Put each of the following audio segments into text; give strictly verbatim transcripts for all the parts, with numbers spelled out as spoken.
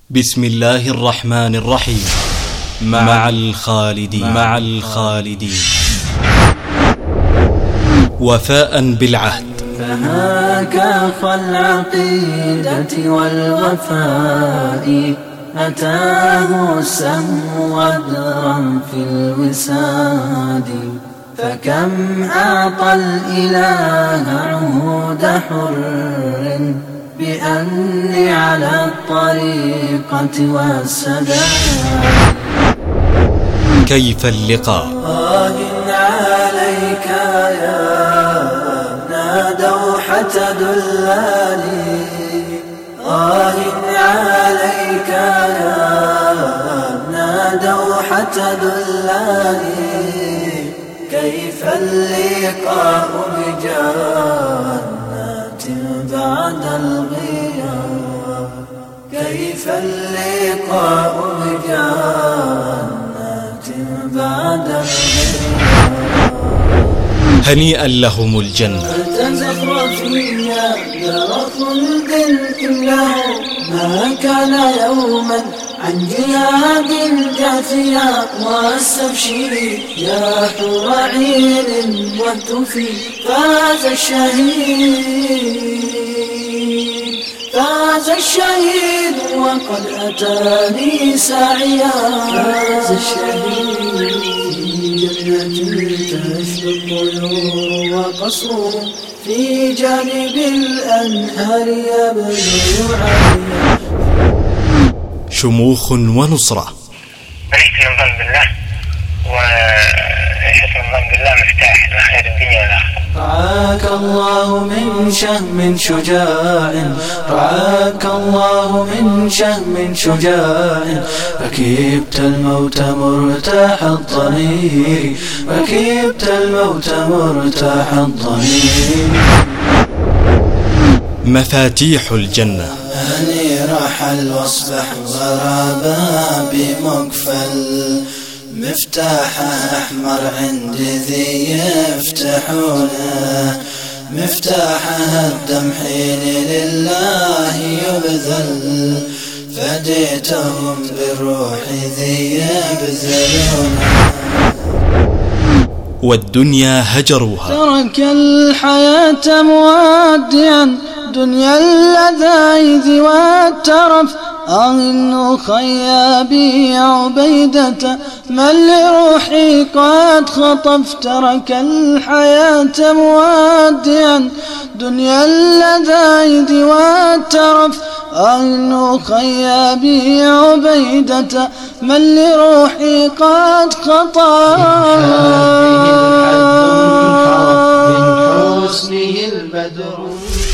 بسم الله الرحمن الرحيم. مع الخالدين مع الخالدين وفاء بالعهد. فهاك أخا العقيدة والوفاء أتاه السهم ودرا في الوساد، فكم أعطى الإله عهود حر بأني على الطريقة والسداد. كيف اللقاء؟ آه عليك يا ابن دوحة دلالي، آه عليك يا ابن دوحة دلالي، كيف اللقاء بجنة بعد الغياب، كيف اللقاء بجنة بعد الغياب. هنيئا لهم الجنة. تزخرفيا دار خلد إنه ما كان يوما عن جهاد جاثيا، واستبشري يا حور عين والتفي فاز الشهيد، فاز الشهيد وقد أتاني ساعيا، فاز الشهيد في جنة تشرق النور وقصر في جانب الأنهار يبدو عاليا. شموخ ونصرة. حسن الظن بالله، وحسن الظن بالله مفتاح لخير الدنيا والآخرة. رعاك الله من شهم شجاع، رعاك الله من شهم شجاع، ركبت الموت مرتاح الضمير، ركبت الموت مرتاح الضمير. مفاتيح الجنة. هني رحل واصبح غرابا بمقفل، مفتاحه أحمر عند ذي يفتحونه، مفتاحه الدم حين لله يبذل، فديتهم بالروح ذي يبذلونه. والدنيا هجروها. ترك الحياة مودعا دنيا اللذائذ والترف، أغن خيابي عبيدة من لروحي قد خطف. ترك الحياة مودعا دنيا اللذائذ والترف، أغن خيابي عبيدة من لروحي قد خطف. من حسنه البدر.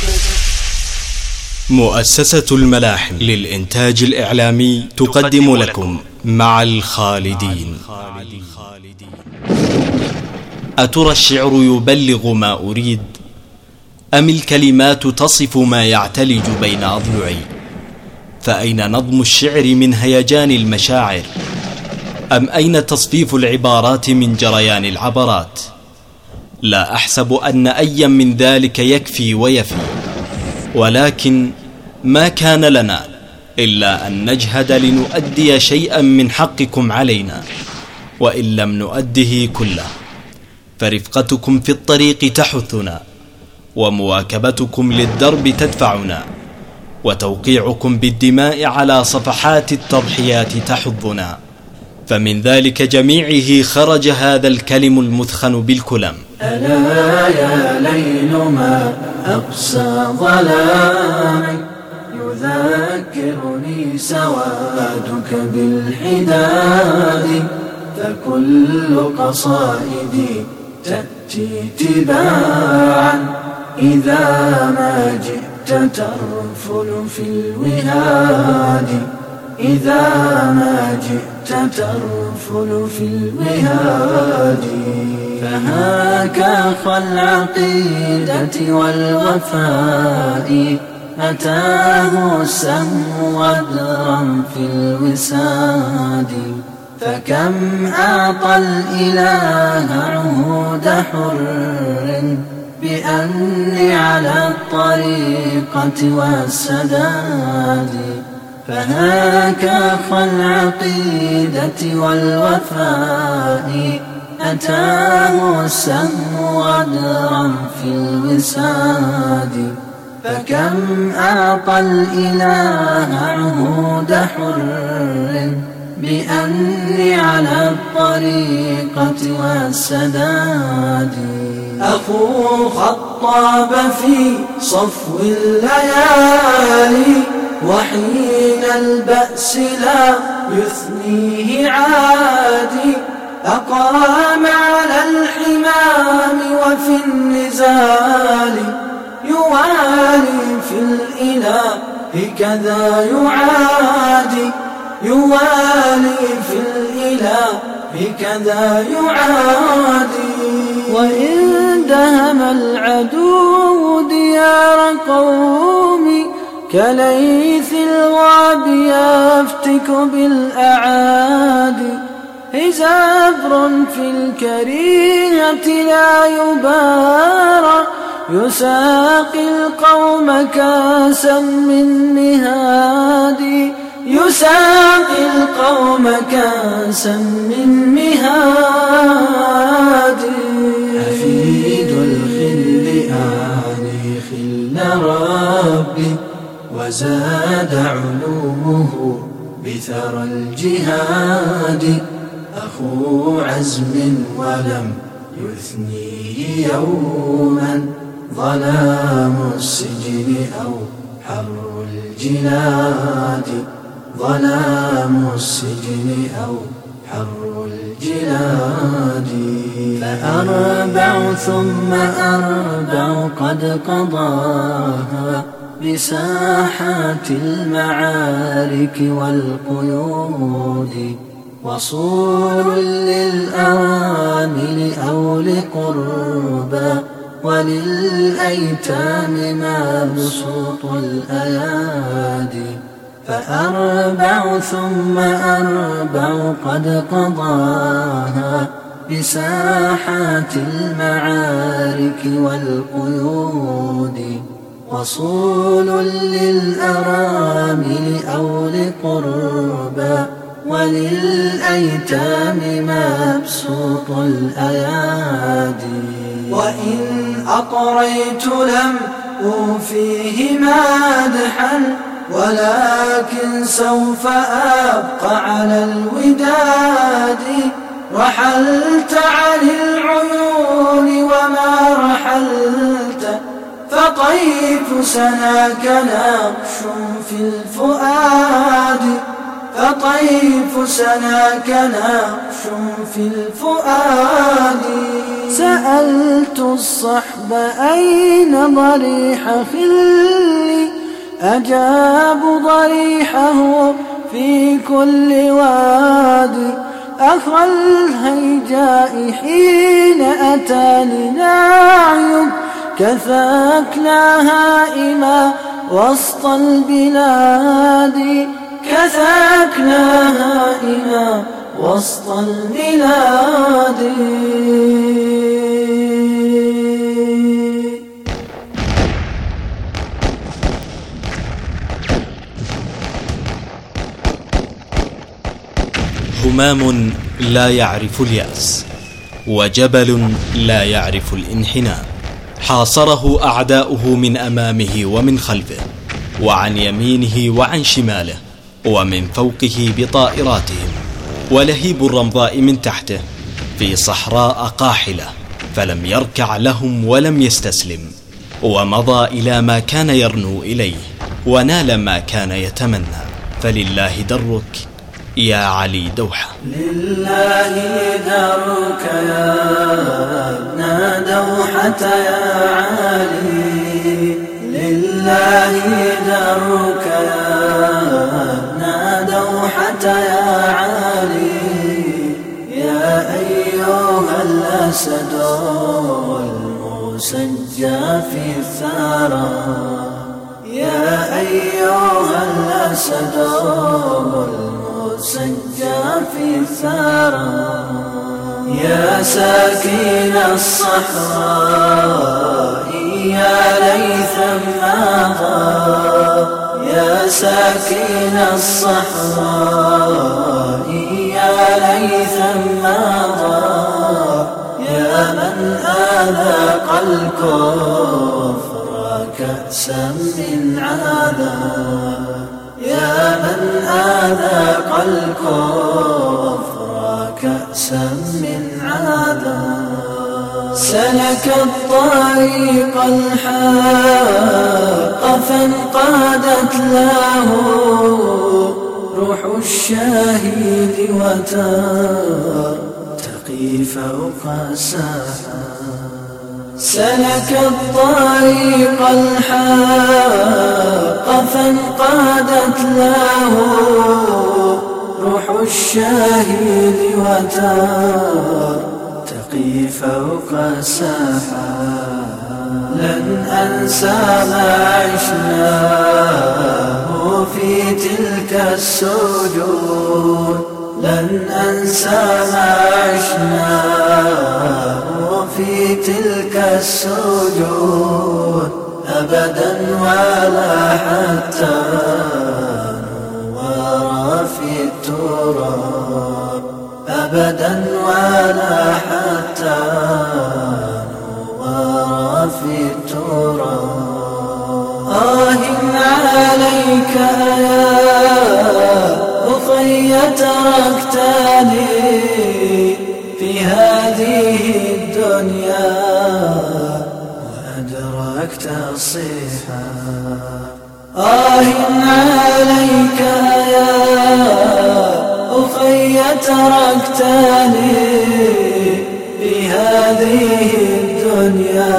مؤسسة الملاحم للإنتاج الإعلامي تقدم لكم مع الخالدين. أترى الشعر يبلغ ما أريد، أم الكلمات تصف ما يعتلج بين أضلعي؟ فأين نظم الشعر من هيجان المشاعر؟ أم أين تصفيف العبارات من جريان العبرات؟ لا أحسب أن أيا من ذلك يكفي ويفي، ولكن ما كان لنا إلا أن نجهد لنؤدي شيئا من حقكم علينا، وإن لم نؤده كله فرفقتكم في الطريق تحثنا، ومواكبتكم للدرب تدفعنا، وتوقيعكم بالدماء على صفحات التضحيات تحضنا. فمن ذلك جميعه خرج هذا الكلم المثخن بالكلم. ألا يا ليل ما أقسى ظلامك، يذكرني سوادك بالحداد، فكل قصائدي تأتي تباعا إذا ما جئت ترفل في الوهاد، إذا ما جئت ترفل في الوهاد. فهاك أخا العقيدة والوفاء أتاه السهم ودرا في الوساد، فكم أعطى الإله عهود حر بأني على الطريقة والسداد. فهاك أخا العقيدة والوفاء أتاه السهم غدرا في الوساد، فكم أعطى الإله عهود حر بأني على الطريقة والسداد. أخو خطاب في صفو الليالي وحين البأس لا يثنيه عادي، أقام على الحمام وفي النزال يوالي في الإله كذا يعادي، يوالي في الإله كذا يعادي. وإن دهم العدو ديار قومي كليث الغاب يفتك بالأعادي، هزابر في الكريهة لا يبارى يساقي القوم كاسا من مهادي، يساقي القوم كاسا من مهادي. حفيد الخل آني خل ربي وزاد علومه بثرى الجهاد، أخو عزم ولم يثنيه يوما ظلام السجن أو حر الجلاد، ظلام السجن أو حر الجلاد. فأربع ثم أربع قد قضاها بساحات المعارك والقيود، وصول للأوامل أو لقربى وللأيتام مبسوط الأيادي. فأربع ثم أربع قد قضاها بساحات المعارك والقيود، وصول للأرامل أو لقربى وللأيتام مبسوط الأيادي. وإن أطريت لم أوفيه مادحا ولكن سوف أبقى على الوداد، رحلت عن العيون وما رحلت فطيف سناك نقش في الفؤاد، فطيف سناك نقش في الفؤاد. سألت الصحب أين ضريح خلي أجاب ضريحه في كل وادي، أخا الهيجاء حين أتاني نعيك كثاك لا هائما وسط البلاد، كثاك لا هائما وسط البلاد. همام لا يعرف اليأس، وجبل لا يعرف الانحناء، حاصره أعداؤه من أمامه ومن خلفه وعن يمينه وعن شماله ومن فوقه بطائراتهم، ولهيب الرمضاء من تحته في صحراء قاحلة، فلم يركع لهم ولم يستسلم، ومضى إلى ما كان يرنو إليه ونال ما كان يتمنى. فلله درك يا علي دوحة، لله درك يا ابن دوحة يا علي، لله درك يا ابن دوحة يا علي، يا أيها الأسد المسجى في الثرى، يا أيها الأسد المسجى في الثرى، يا ساكن الصحراء يا ليث ماذا، يا ساكن الصحراء يا ليثا ماضى، يا من آذاق الكفر كأسا من عذاب، يا من آذاق الكفر كأسا من عذاب. سلك الطريق الحق فانقادت له روح الشهيد وترتقي فوق السحاب. سلك الطريق الحق فانقادت له روح الشهيد وترتقي فوق السحاب. لن أنسى ما عشناه في تلك السجود، لن أنسى ما عشناه في تلك السجود أبدا ولا حتى نور في التراب، أبدا ولا حتى نور في التراب. آه عليك يا أخي تركتني في هذه الدنيا وأدركت الصحاب. آه عليك يا أخي تركتني في هذه الدنيا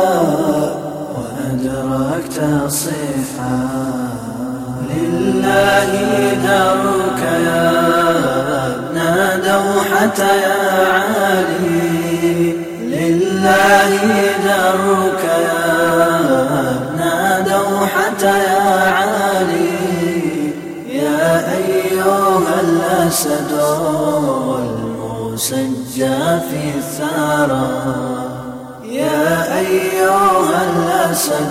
وأدركت الصحاب. لله درك يا ابن دوحة يا علي، لله درك يا ابن دوحة يا علي، يا أيها الأسد المسجى في الثرى، يا أيها الأسد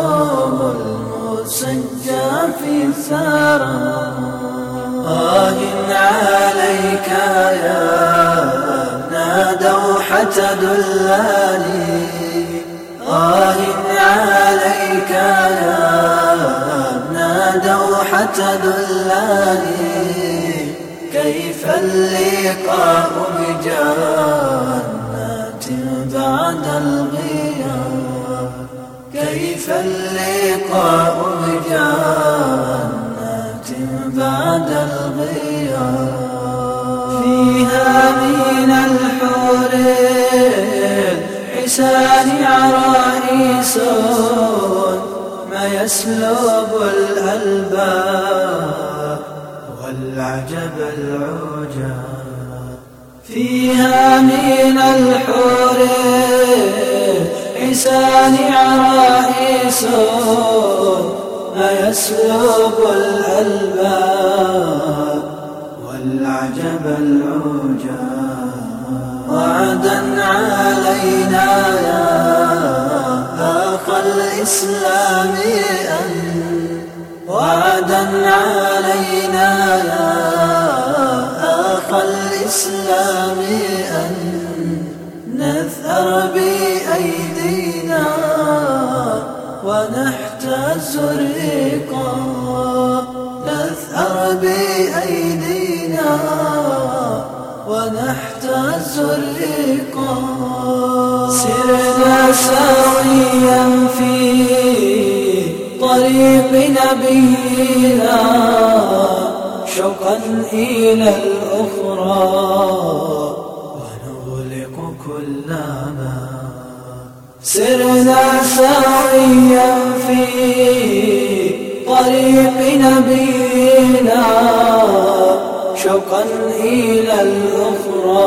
المسجى في الثرى. آه عليك يا ابن دوحة دلاني، آه عليك يا ابن دوحة دلاني، كيف اللقاء بجنة بعد الغياب، كيف اللقاء بجنة بعد الغياب. فيها من الحور الحسان عرائس ما يسلب الألباب والعجب العجاب. فيها من الحور الحسان عرائس ما يسلب الألباب والعجب العجاب. وعدا علينا يا أخ الإسلام أن، وعدا علينا يا أخ الإسلام أن نثأر بأيدينا ونحتاز الرقاب، نثأر بأيدينا ونحتاز الرقاب. سرنا سويا في طريق نبينا شوقا إلى الأخرى ونغلق كل باب. سرنا سويا في طريق نبينا شوقا إلى الأخرى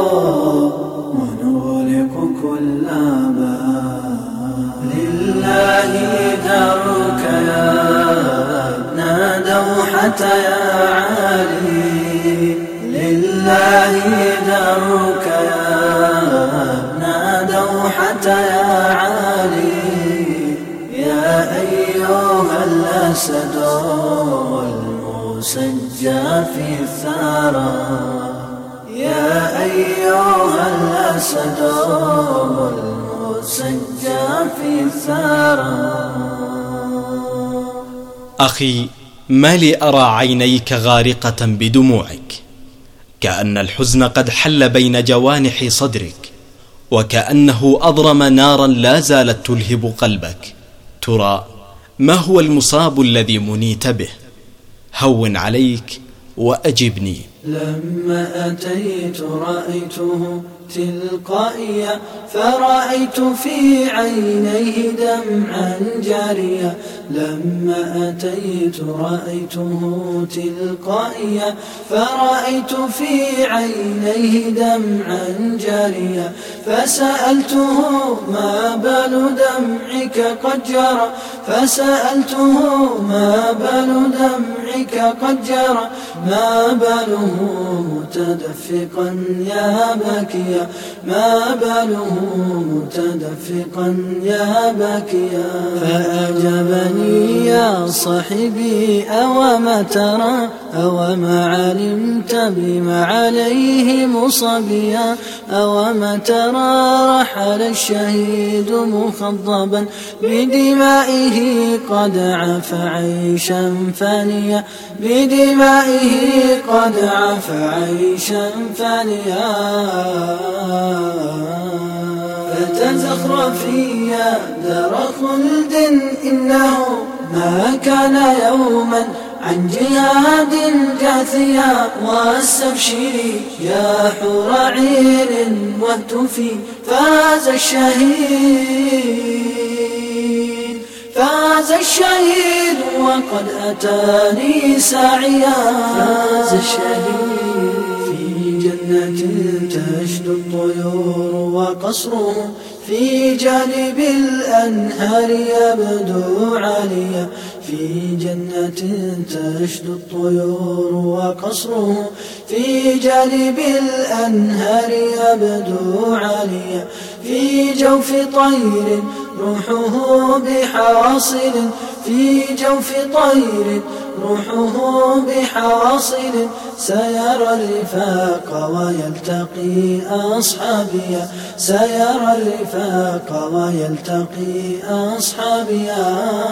ونغلق كل باب. لله درك يا ابن دوحة يا علي، لله درك يا ابن دوحة يا علي، يا أيها الأسد المسجى في الثرى يا أيها الأسد المسجى في الثرى. أخي، ما لي أرى عينيك غارقة بدموعك، كأن الحزن قد حل بين جوانح صدرك، وكأنه أضرم نارا لا زالت تلهب قلبك. ترى ما هو المصاب الذي منيت به؟ هون عليك وأجبني. لما أتيت رأيته تلقائيا، فرأيت في عينيه دمعا جاريا. لما أتيت رأيته تلقائيا، فرأيت في عينيه دمعا جاريا. فسألته ما بال دمعك قد جرى، فسألته ما بال دمعك قد جرى، ما باله متدفقا يا باكيا، ما باله متدفقا يا باكيا. فأجابني يا صاحبي أوما ترى، أوما علمت بما عليه مصابيا، أوما ترى رحل الشهيد مخضبا بدمائه قد عفى عيشا فانيا، بدمائه قد عفى عيشا فانيا. فتزخرفي يا دار خلد إنه ما كان يوما عن جهاد جاثيا. واستبشري يا حور عين واهتفي، فاز الشهيد، فاز الشهيد وقد أتاني ساعيا. فاز الشهيد في جنة تشدو الطيور وقصره في جانب الأنهار يبدو عاليا، في جنة تشدو الطيور وقصره في جانب الأنهار يبدو عاليا. في جوف طير روحه بحواصل، في جوف طير روحه بحواصل. سيرى الرفاق ويلتقي أصحابيا، سيرى الرفاق ويلتقي أصحابيا.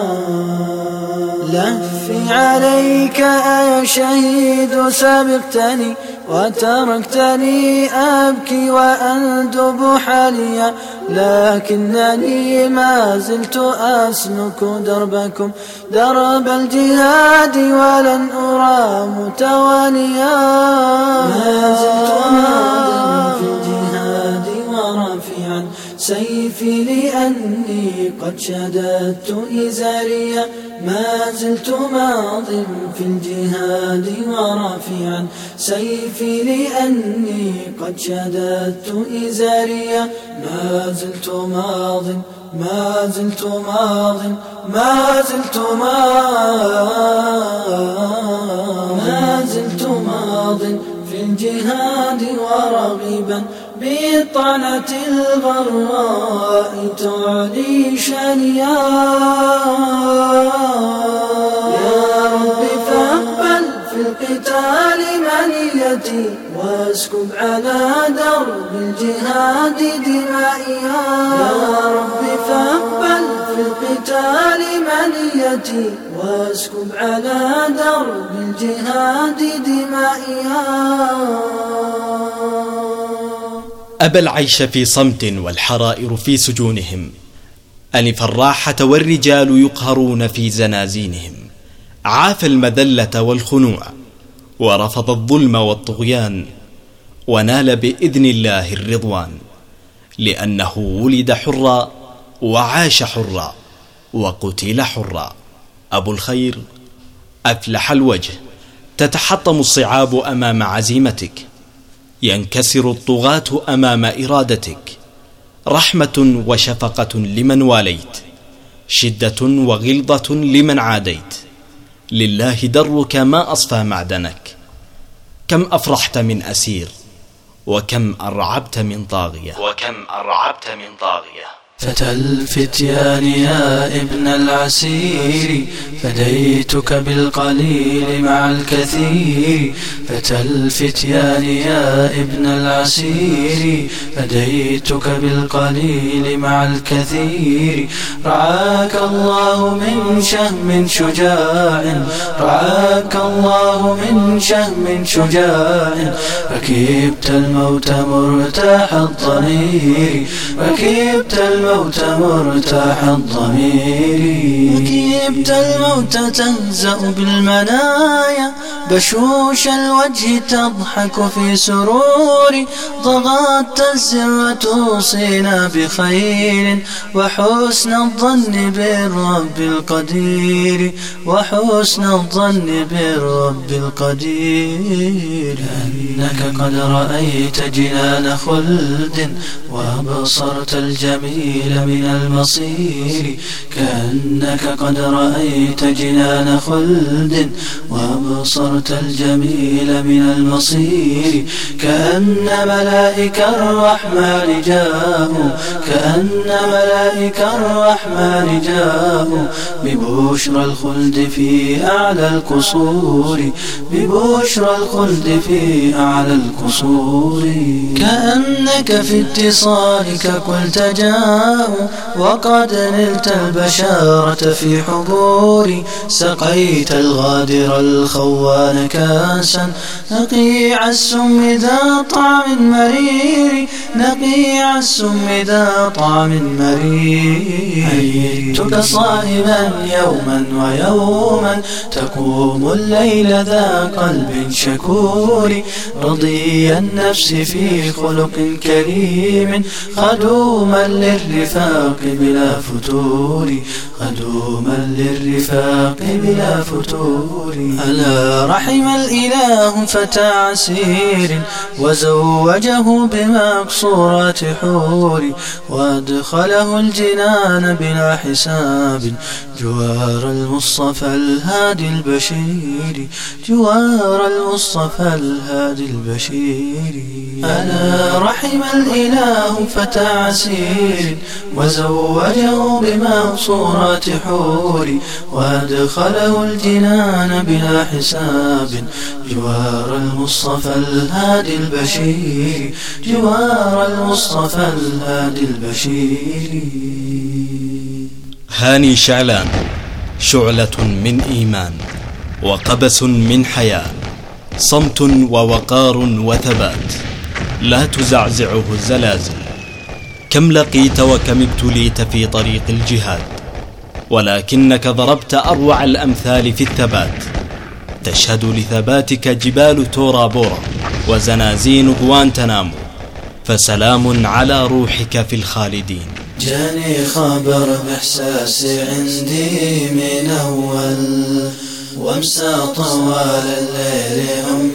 لفي عليك يا شهيد سبقتني، وتركتني أبكي وأندب حاليا. لكنني ما زلت أسلك دربكم، درب الجهاد ولن أرى متوانيا. ما زلت ماضيا في الجهاد ورافعا سيفي لأني قد شددت إزاريا. ما زلت ماض في الجهاد ورافعا سيفي لأني قد شددت إزاريا. ما زلت ماض، ما زلت ماض، ما زلت ماض، ما زلت ماض في الجهاد ورغبا بالطعنة الغراء تعلي شانيا. يا رب فاقبل في القتال منيتي، واسكب على درب الجهاد دمائيا. يا رب فاقبل في القتال منيتي، واسكب على درب الجهاد دمائيا. أبى العيش في صمت والحرائر في سجونهم، أنف الراحة والرجال يقهرون في زنازينهم. عاف المذلة والخنوع ورفض الظلم والطغيان، ونال بإذن الله الرضوان، لأنه ولد حرا وعاش حرا وقتل حرا. أبو الخير، أفلح الوجه، تتحطم الصعاب أمام عزيمتك، ينكسر الطغاة أمام إرادتك. رحمة وشفقة لمن واليت، شدة وغلظة لمن عاديت. لله درك ما أصفى معدنك، كم أفرحت من أسير، وكم أرعبت من طاغية، وكم أرعبت من طاغية. فتى الفتيان يا ابن العسير فديتك بالقليل مع الكثير. فتى الفتيان يا ابن العسير فديتك بالقليل مع الكثير. رعاك الله من شهم شجاع رعاك الله من شهم شجاع. ركبت الموت مرتاح الضمير ركبت الموت مرتاح الضمير. ركبت الموت تهزأ بالمنايا بشوش الوجه تضحك في سرور. ضغطت الزر توصينا بخير وحسن الظن بالرب القدير وحسن الظن بالرب القدير. كأنك قد رأيت جنان خلد وأبصرت الجميل من المصير. كأنك قد رأيت جنان خلد وأبصرت الجميل من المصير. كأن ملائكة الرحمن جاءوا كأن ملائكة الرحمن جاءوا ببشرى الخلد في أعلى القصور ببشرى الخلد في أعلى القصور. كأنك في اتصالك قلت جاءوا وقد نلت البشارة في حبوري. سقيت الغادر الخوان كاسا نقيع السم ذا طعم مرير نقيع السم ذا طعم مرير. حييتك صائما يوما ويوما تقوم الليل ذا قلب شكور. رضي النفس في خلق كريم خدوما للرفاق بلا فتور خدوما للرفاق بلا فتور. ألا رحم الإله فتى عسير وزوجه بمقصورات حور. وأدخله الجنان بلا حساب جوار المصطفى الهادي البشير جوار المصطفى الهادي البشير. ألا رحم الإله فتى عسير وزوجه بمقصورات حور. وأدخله الجنان بلا حساب جوار المصطفى الهادي البشير جوار المصطفى الهادي البشير. هاني شعلان شعلة من إيمان وقبس من حياة صمت ووقار وثبات لا تزعزعه الزلازل. كم لقيت وكم ابتليت في طريق الجهاد ولكنك ضربت أروع الأمثال في الثبات. تشهد لثباتك جبال تورا بورا وزنازين غوانتنامو فسلام على روحك في الخالدين. جاني خبر بإحساسي عندي من أول وامسى طوال الليل هم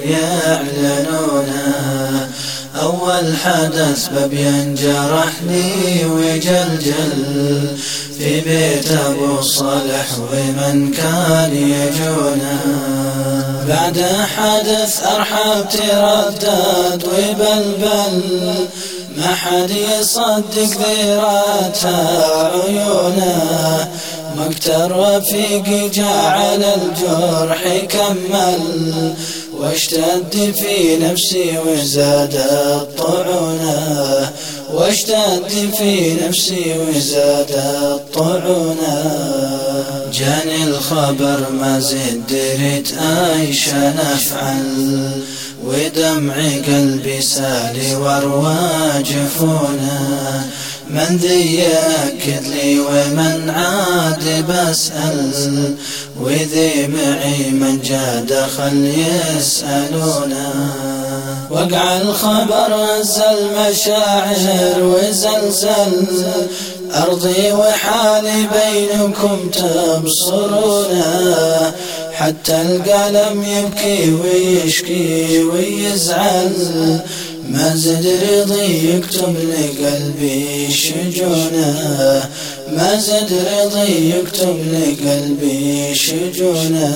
يعلنونه. أول حدث ببين جرحني وجلجل في بيت أبو صالح ومن كان يجونه. بعد حدث أرحب تردد وبلبل ما حد يصدق ذيراتها عيونه. مقتل رفيقي جعل الجرح كمل واشتد في نفسي وزادت طعنه واشتد في نفسي وزادت طعنه. جاني الخبر ما زد دريت ايش نفعل ودمع قلبي سالي واروى جفونه. من ذي يأكد لي ومن عاد بسأل وذي معي من جاء دخل يسألونه. وقع الخبر هز المشاعر وزلزل أرضي وحالي بينكم تبصرونه. حتى القلم يبكي ويشكي ويزعل ما زد رضي يكتب لقلبي شجونه. ما زد رضي يكتب لقلبي شجونه.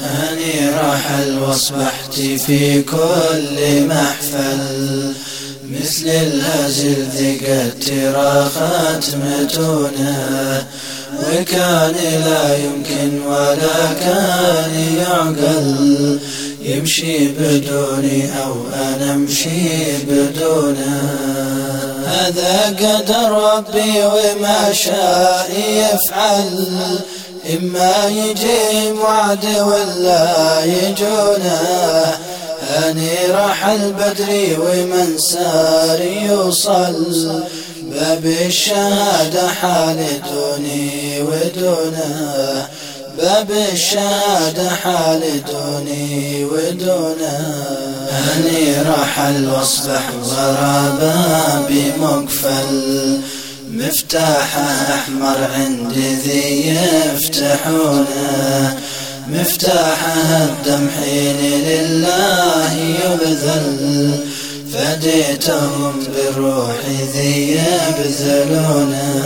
هاني رحل واصبحت في كل محفل مثل الهزل ذي قد تراخت متونه، وكان لا يمكن ولا كان يعقل يمشي بدوني أو أنا أمشي بدونه. هذا قدر ربي وما شاء يفعل، إما يجي وعد ولا يجونه. أني راح البدري ومن سار يوصل، باب الشهادة حال دوني ودونه، باب الشهادة حال دوني ودونه. أني رحل واصبح ورا بابي مقفل، مفتاحه أحمر عندي ذي يفتحونه، مفتاحه الدم حين لله يبذل، فديتهم بالروح ذي يبذلونه.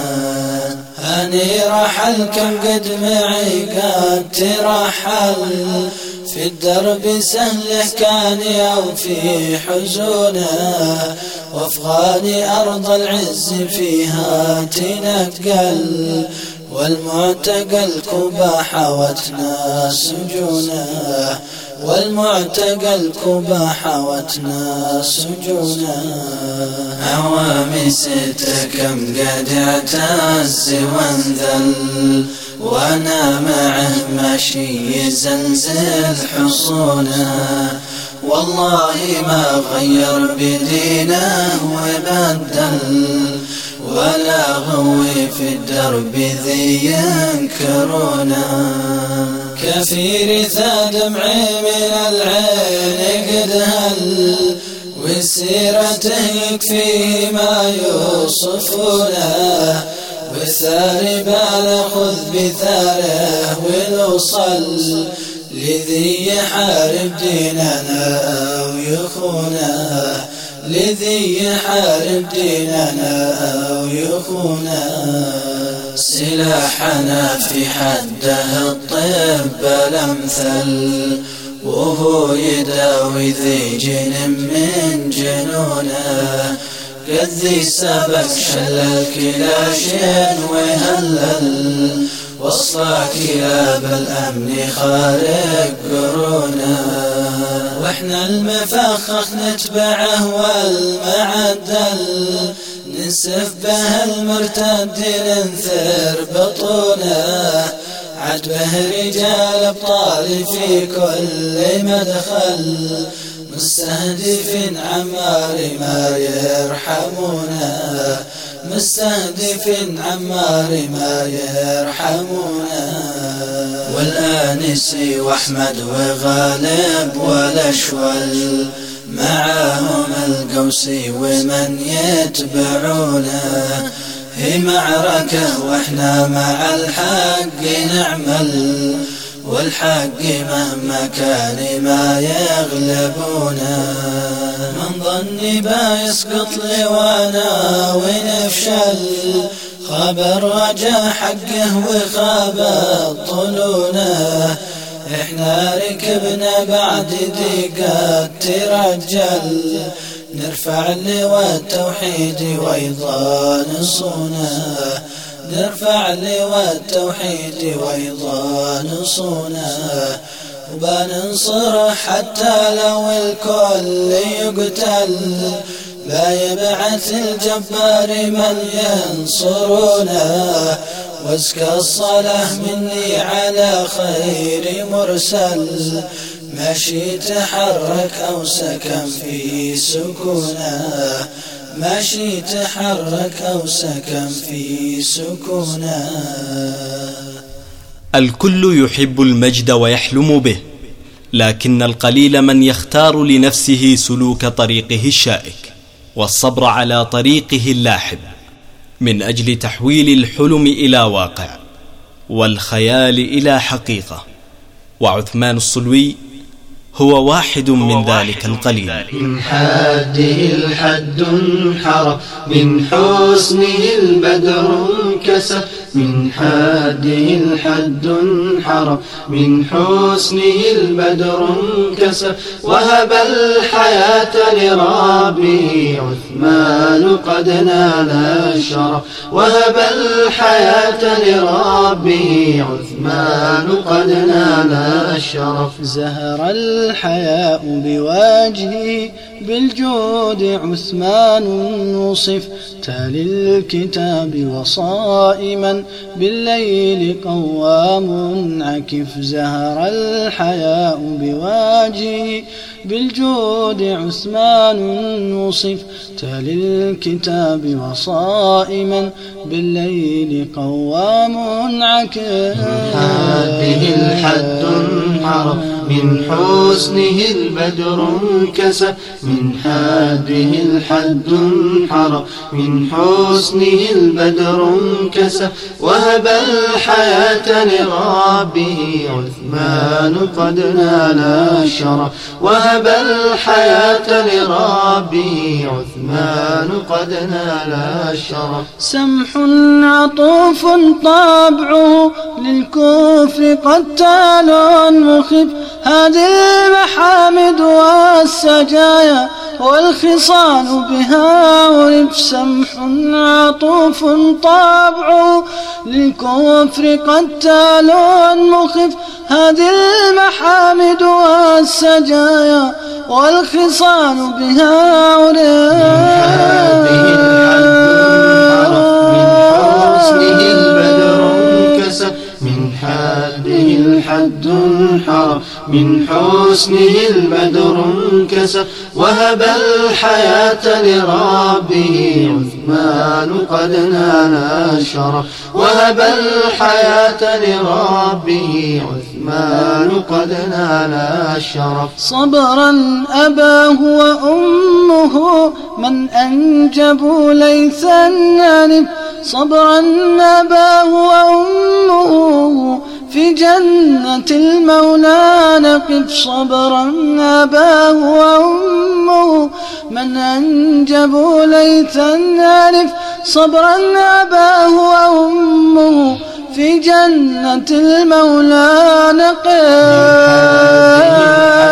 أني رحل كم قد معي قد ترحل، في الدرب سهله كان أو في حزونه، وافغاني أرض العز فيها تنقل، والمعتقل كوبا حوتنا سجونه، والمعتقل كوبا حوتنا سجونه. عوامي ستة كم قد اعتز وانذل، وانا معه ماشي يزلزل حصونه، والله ما غير بدينه وبدل، ولا غوي في الدرب ذي ينكرونه. كثير ذا دمعي من العين قد هل، وسيرته يكفيه ما يوصفونه، والثار بناخذ بثاره ونوصل، لذي يحارب ديننا أو يخونه، لذي يحارب ديننا أو يخونه. سلاحنا في حده الطب الأمثل، وهو يداوي ذي جن من جنونه، قد ذي سبك شل الكلاش وهلل، وصى كلاب الأمن خارق قرونه. واحنا المفخخ نتبعه والمعدل، ننسف به المرتد ننثر بطونه، عجبه رجال أبطال في كل مدخل، مستهدف عمار ما يرحمونه، مستهدف عمار ما يرحمونه. والآنسي وأحمد وغالب والأشول، معاهم القوسي ومن يتبعونه، هي معركة واحنا مع الحق نعمل، والحق مهما كان ما يغلبونه. من ظني با يسقط لوانا ونفشل، خاب الرجا حقه وخاب الطلونه، احنا ركبنا بعد دقات ترجل، نرفع لواء التوحيد وأيضا نصونه، نرفع لواء التوحيد وأيضا نصونه. وبننصره حتى لو الكل يقتل، لا يبعث الجبار من ينصرونه، وازكى الصلاة مني على خير مرسل، ماشي تحرك أو سكن في سكونه، ماشي تحرك أو سكن في سكونه. الكل يحب المجد ويحلم به، لكن القليل من يختار لنفسه سلوك طريقه الشائك والصبر على طريقه اللاحب، من أجل تحويل الحلم إلى واقع والخيال إلى حقيقة. وعثمان الصلوي هو واحد من ذلك القليل. من حده الحد انحرف، من حسنه البدر انكسف، من حاده الحد انحرف من حسنه البدر انكسر وهب الحياة لربه عثمان قد نال الشرف وهب الحياة لربه عثمان قد نال الشرف زهر الحياء بوجهه بالجود عثمان وصف تالي الكتاب وصائما بالليل قوام عكف زهر الحياء بوجهه بالجود عثمان وصف تالي الكتاب وصائما بالليل قوام عكف هذه الحد انحرف من حسنه البدر انكسر من حاده الحد انحرف من حسنه البدر انكسر وهب الحياة لربه عثمان قد نال الشرف وهب الحياة لربه عثمان قد نال الشرف سمح عطوف طبعه للكفر قتال مخف هذه المحامد والسجايا والخصال بها ورف سمح عطوف طبعه للكفر قتال مخف هذه المحامد والسجايا والخصال بها ورف من حاده الحد انحرف من حسنه البدر انكسر وهب الحياة لربه عثمان قد نال الشرف وهب الحياة لربه عثمان قد نال الشرف صبرا أباه وأمه من أنجبوا ليثا نانف صبرا أباه وأمه في جنة المولى نقف صبرا أباه وأمه من أنجبوا ليثا نانف صبرا أباه وأمه في جنة المولى نقف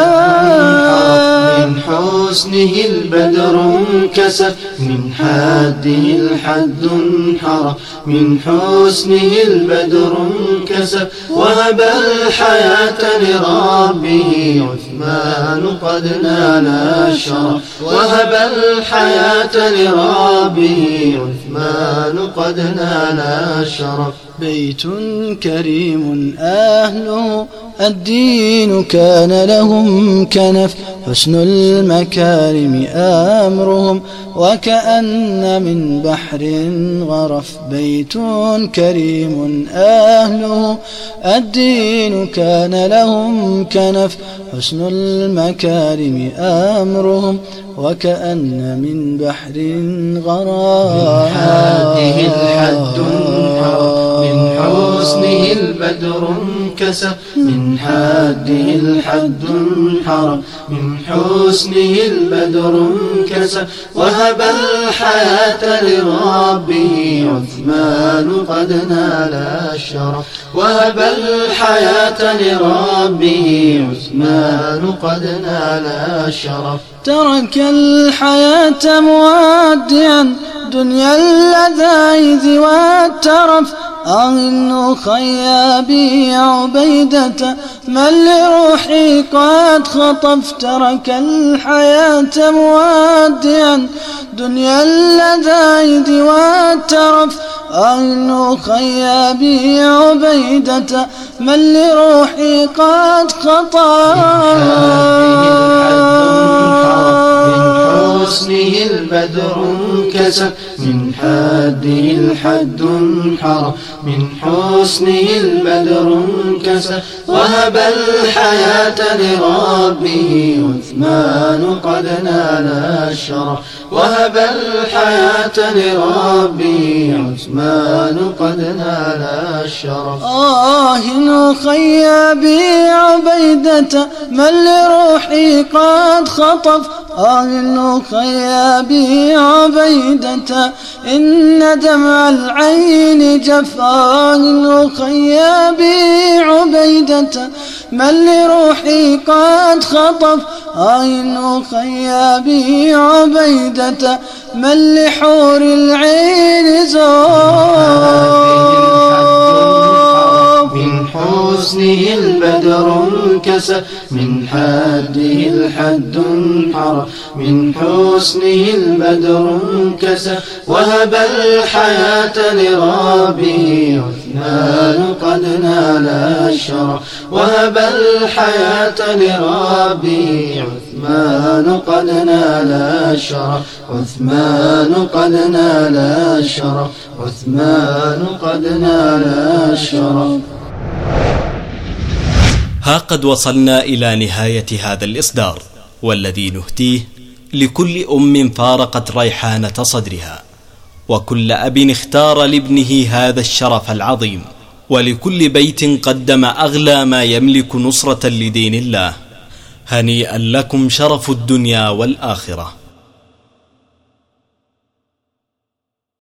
من حسنه البدر انكسر من حاده الحد انحرف من حسنه البدر انكسر وهب الحياة لربه عثمان قد نال الشرف وهب الحياة لربه عثمان قد نال الشرف بيت كريم أهله الدين كان لهم كنف حسن المكارم أمرهم وكأن من بحر غرف بيت كريم أهله الدين كان لهم كنف حسن المكارم أمرهم وكأن من بحر غرف من حاده الحد انحرف من حسنه البدر انكسر من حاده الحد انحرف من حسنه البدر انكسر وهب الحياة لربه عثمان قد نال الشرف وهب الحياة لربه عثمان قد نال الشرف ترك الحياة مودعا دنيا اللذائذ والترف أغن خيابي عبيدة من لروحي قد خطف ترك الحياة مودعا دنيا اللذائذ والترف أغن خيابي عبيدة من لروحي قد خطف حسنه البدر انكسر من حاده الحد انحرف من حسنه البدر انكسر وهب الحياة لربه عثمان قد نال الشرف وهب الحياة لربه عثمان قد نال الشرف. آه أخي أبي عبيدة من لروحي قد خطف. آه أخي أبي عبيدة إن دمع العين جف. آه أخي أبي عبيدة من لروحي قد خطف. آه أخي أبي عبيدة من لحور العين زار. من حسنه البدر انكسى من حده الحد انحرى. من حسنه البدر انكسى وهب الحياة لربه عثمان قد نال الشرف. وهب الحياة لربه عثمان قد نال الشرف. عثمان قد نال الشرف. عثمان قد نال الشرف. ها قد وصلنا إلى نهاية هذا الإصدار، والذي نهديه لكل أم فارقت ريحانة صدرها، وكل أب اختار لابنه هذا الشرف العظيم، ولكل بيت قدم أغلى ما يملك نصرة لدين الله. هنيئا لكم شرف الدنيا والآخرة.